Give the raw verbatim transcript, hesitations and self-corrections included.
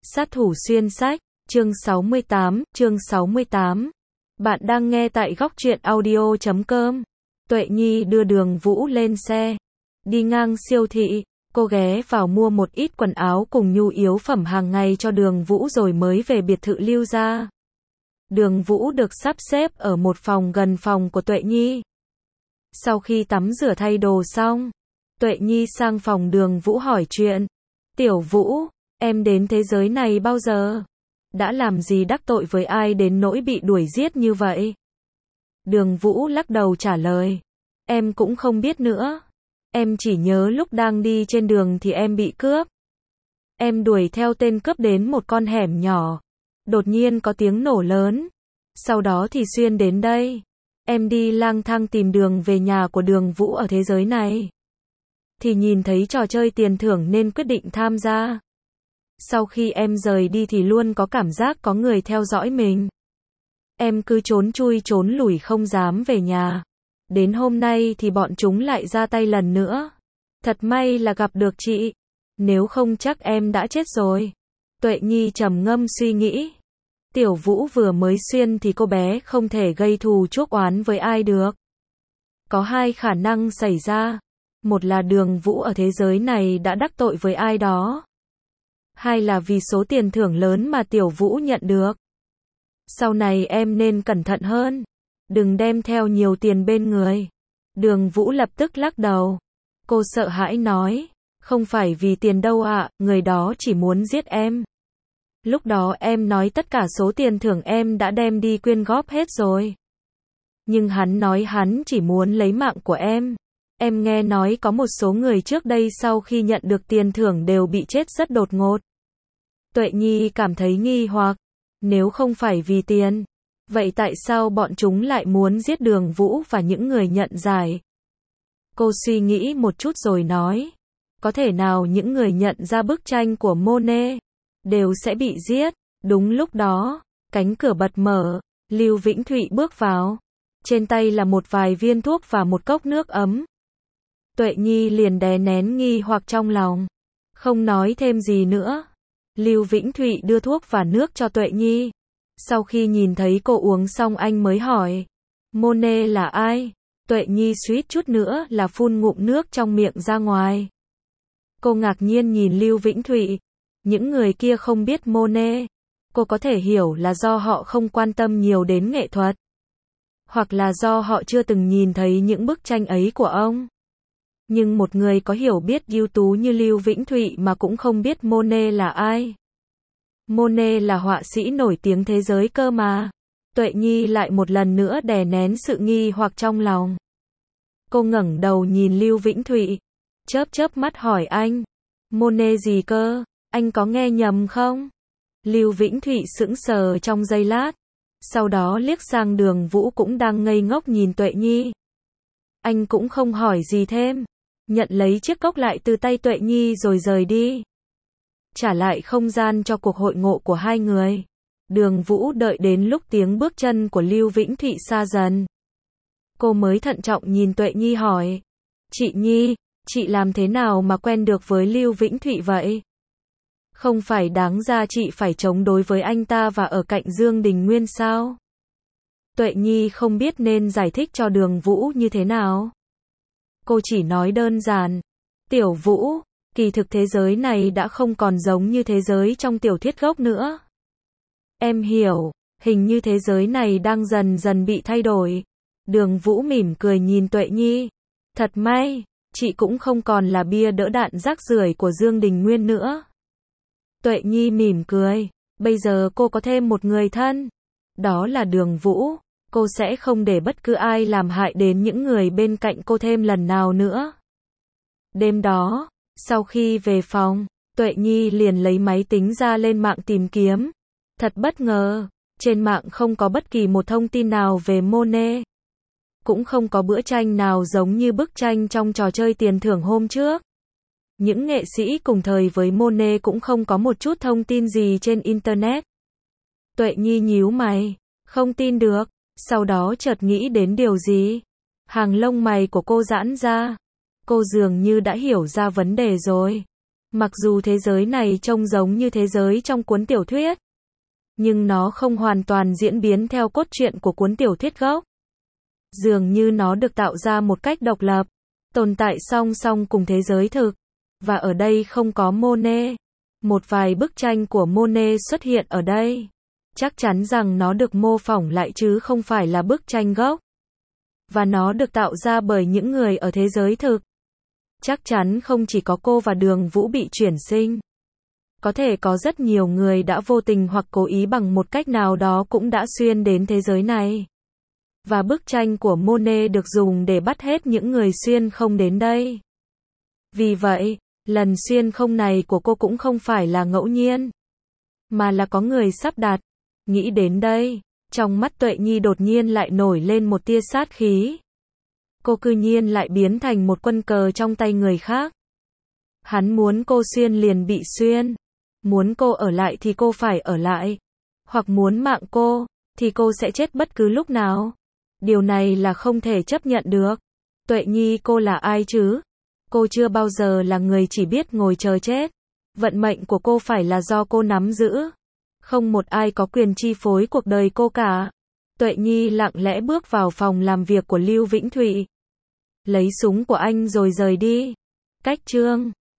Sát thủ xuyên sách, chương sáu mươi tám, chương sáu mươi tám. Bạn đang nghe tại góc truyện audio chấm com. Tuệ Nhi đưa Đường Vũ lên xe. Đi ngang siêu thị, cô ghé vào mua một ít quần áo cùng nhu yếu phẩm hàng ngày cho Đường Vũ rồi mới về biệt thự Lưu gia. Đường Vũ được sắp xếp ở một phòng gần phòng của Tuệ Nhi. Sau khi tắm rửa thay đồ xong, Tuệ Nhi sang phòng Đường Vũ hỏi chuyện. Tiểu Vũ, em đến thế giới này bao giờ? Đã làm gì đắc tội với ai đến nỗi bị đuổi giết như vậy? Đường Vũ lắc đầu trả lời. Em cũng không biết nữa. Em chỉ nhớ lúc đang đi trên đường thì em bị cướp. Em đuổi theo tên cướp đến một con hẻm nhỏ. Đột nhiên có tiếng nổ lớn. Sau đó thì xuyên đến đây. Em đi lang thang tìm đường về nhà của Đường Vũ ở thế giới này. Thì nhìn thấy trò chơi tiền thưởng nên quyết định tham gia. Sau khi em rời đi thì luôn có cảm giác có người theo dõi mình. Em cứ trốn chui trốn lủi không dám về nhà. Đến hôm nay thì bọn chúng lại ra tay lần nữa. Thật may là gặp được chị. Nếu không chắc em đã chết rồi. Tuệ Nhi trầm ngâm suy nghĩ. Tiểu Vũ vừa mới xuyên thì cô bé không thể gây thù chuốc oán với ai được. Có hai khả năng xảy ra. Một là Đường Vũ ở thế giới này đã đắc tội với ai đó. Hai là vì số tiền thưởng lớn mà Tiểu Vũ nhận được. Sau này em nên cẩn thận hơn. Đừng đem theo nhiều tiền bên người. Đường Vũ lập tức lắc đầu. Cô sợ hãi nói. Không phải vì tiền đâu ạ, người đó chỉ muốn giết em. Lúc đó em nói tất cả số tiền thưởng em đã đem đi quyên góp hết rồi. Nhưng hắn nói hắn chỉ muốn lấy mạng của em. Em nghe nói có một số người trước đây sau khi nhận được tiền thưởng đều bị chết rất đột ngột. Tuệ Nhi cảm thấy nghi hoặc. Nếu không phải vì tiền, vậy tại sao bọn chúng lại muốn giết Đường Vũ và những người nhận giải? Cô suy nghĩ một chút rồi nói. Có thể nào những người nhận ra bức tranh của Monet đều sẽ bị giết? Đúng lúc đó, cánh cửa bật mở, Lưu Vĩnh Thụy bước vào. Trên tay là một vài viên thuốc và một cốc nước ấm. Tuệ Nhi liền đè nén nghi hoặc trong lòng. Không nói thêm gì nữa. Lưu Vĩnh Thụy đưa thuốc và nước cho Tuệ Nhi. Sau khi nhìn thấy cô uống xong anh mới hỏi. Monet là ai? Tuệ Nhi suýt chút nữa là phun ngụm nước trong miệng ra ngoài. Cô ngạc nhiên nhìn Lưu Vĩnh Thụy. Những người kia không biết Monet. Cô có thể hiểu là do họ không quan tâm nhiều đến nghệ thuật. Hoặc là do họ chưa từng nhìn thấy những bức tranh ấy của ông. Nhưng một người có hiểu biết ưu tú như Lưu Vĩnh Thụy mà cũng không biết Monet là ai. Monet là họa sĩ nổi tiếng thế giới cơ mà. Tuệ Nhi lại một lần nữa đè nén sự nghi hoặc trong lòng. Cô ngẩng đầu nhìn Lưu Vĩnh Thụy. Chớp chớp mắt hỏi anh. Monet gì cơ? Anh có nghe nhầm không? Lưu Vĩnh Thụy sững sờ trong giây lát. Sau đó liếc sang Đường Vũ cũng đang ngây ngốc nhìn Tuệ Nhi. Anh cũng không hỏi gì thêm. Nhận lấy chiếc cốc lại từ tay Tuệ Nhi rồi rời đi. Trả lại không gian cho cuộc hội ngộ của hai người. Đường Vũ đợi đến lúc tiếng bước chân của Lưu Vĩnh Thụy xa dần. Cô mới thận trọng nhìn Tuệ Nhi hỏi. Chị Nhi, chị làm thế nào mà quen được với Lưu Vĩnh Thụy vậy? Không phải đáng ra chị phải chống đối với anh ta và ở cạnh Dương Đình Nguyên sao? Tuệ Nhi không biết nên giải thích cho Đường Vũ như thế nào. Cô chỉ nói đơn giản. Tiểu Vũ, kỳ thực thế giới này đã không còn giống như thế giới trong tiểu thuyết gốc nữa. Em hiểu, hình như thế giới này đang dần dần bị thay đổi. Đường Vũ mỉm cười nhìn Tuệ Nhi. Thật may, chị cũng không còn là bia đỡ đạn rác rưởi của Dương Đình Nguyên nữa. Tuệ Nhi mỉm cười. Bây giờ cô có thêm một người thân. Đó là Đường Vũ. Cô sẽ không để bất cứ ai làm hại đến những người bên cạnh cô thêm lần nào nữa. Đêm đó, sau khi về phòng, Tuệ Nhi liền lấy máy tính ra lên mạng tìm kiếm. Thật bất ngờ, trên mạng không có bất kỳ một thông tin nào về Monet. Cũng không có bức tranh nào giống như bức tranh trong trò chơi tiền thưởng hôm trước. Những nghệ sĩ cùng thời với Monet cũng không có một chút thông tin gì trên Internet. Tuệ Nhi nhíu mày, không tin được. Sau đó chợt nghĩ đến điều gì. Hàng lông mày của cô giãn ra. Cô dường như đã hiểu ra vấn đề rồi. Mặc dù thế giới này trông giống như thế giới trong cuốn tiểu thuyết, nhưng nó không hoàn toàn diễn biến theo cốt truyện của cuốn tiểu thuyết gốc. Dường như nó được tạo ra một cách độc lập, tồn tại song song cùng thế giới thực. Và ở đây không có Monet. Một vài bức tranh của Monet xuất hiện ở đây. Chắc chắn rằng nó được mô phỏng lại chứ không phải là bức tranh gốc. Và nó được tạo ra bởi những người ở thế giới thực. Chắc chắn không chỉ có cô và Đường Vũ bị chuyển sinh. Có thể có rất nhiều người đã vô tình hoặc cố ý bằng một cách nào đó cũng đã xuyên đến thế giới này. Và bức tranh của Monet được dùng để bắt hết những người xuyên không đến đây. Vì vậy, lần xuyên không này của cô cũng không phải là ngẫu nhiên, mà là có người sắp đặt. Nghĩ đến đây, trong mắt Tuệ Nhi đột nhiên lại nổi lên một tia sát khí. Cô cư nhiên lại biến thành một quân cờ trong tay người khác. Hắn muốn cô xuyên liền bị xuyên. Muốn cô ở lại thì cô phải ở lại. Hoặc muốn mạng cô, thì cô sẽ chết bất cứ lúc nào. Điều này là không thể chấp nhận được. Tuệ Nhi, cô là ai chứ? Cô chưa bao giờ là người chỉ biết ngồi chờ chết. Vận mệnh của cô phải là do cô nắm giữ. Không một ai có quyền chi phối cuộc đời cô cả. Tuệ Nhi lặng lẽ bước vào phòng làm việc của Lưu Vĩnh Thụy. Lấy súng của anh rồi rời đi. Cách chương